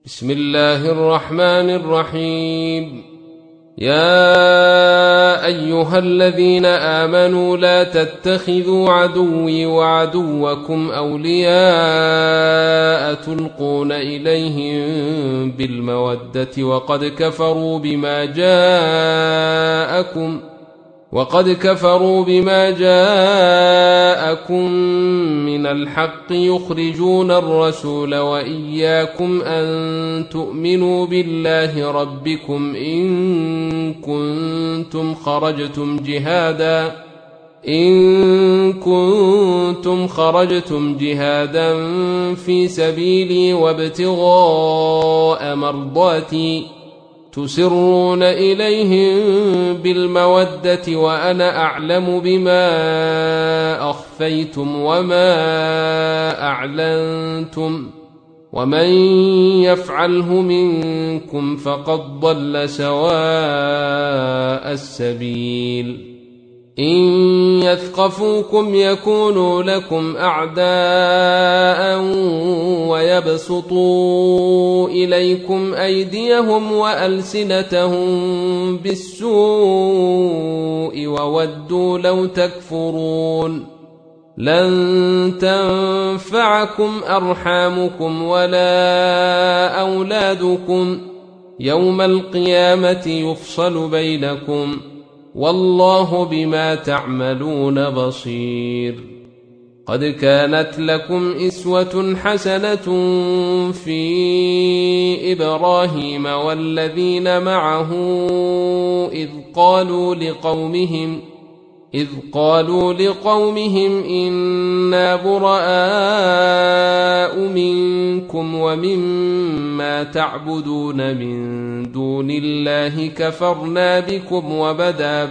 بسم الله الرحمن الرحيم. يا أيها الذين آمنوا لا تتخذوا عدوي وعدوكم أولياء تلقون إليهم بالمودة وقد كفروا بما جاءكم من الحق يخرجون الرسول وإياكم أن تؤمنوا بالله ربكم إن كنتم خرجتم جهادا في سبيلي وابتغاء مرضاتي تسرون إليهم بالمودة وأنا أعلم بما أخفيتم وما أعلنتم ومن يفعله منكم فقد ضل سواء السبيل. إن يثقفوكم يكونوا لكم أعداء ويبسطوا إليكم أيديهم وألسنتهم بالسوء وودوا لو تكفرون. لن تنفعكم أرحامكم ولا أولادكم يوم القيامة يفصل بينكم والله بما تعملون بصير. قد كانت لكم إسوة حسنة في إبراهيم والذين معه إذ قالوا لقومهم إنا براء منكم ومما تعبدون من دون الله كفرنا بكم وبدا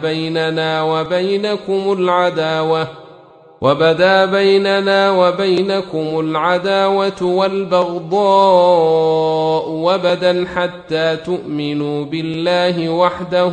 بيننا وبينكم العداوة والبغضاء وبدا حتى تؤمنوا بالله وحده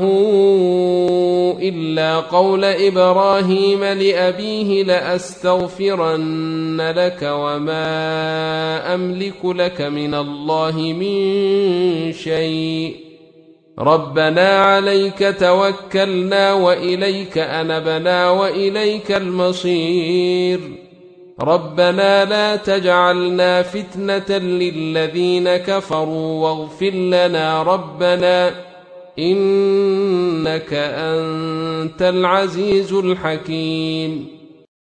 إلا قول إبراهيم لأبيه لأستغفرن لك وما أملك لك من الله من شيء ربنا عليك توكلنا وإليك أنبنا وإليك المصير. ربنا لا تجعلنا فتنة للذين كفروا واغفر لنا ربنا إنك أنت العزيز الحكيم.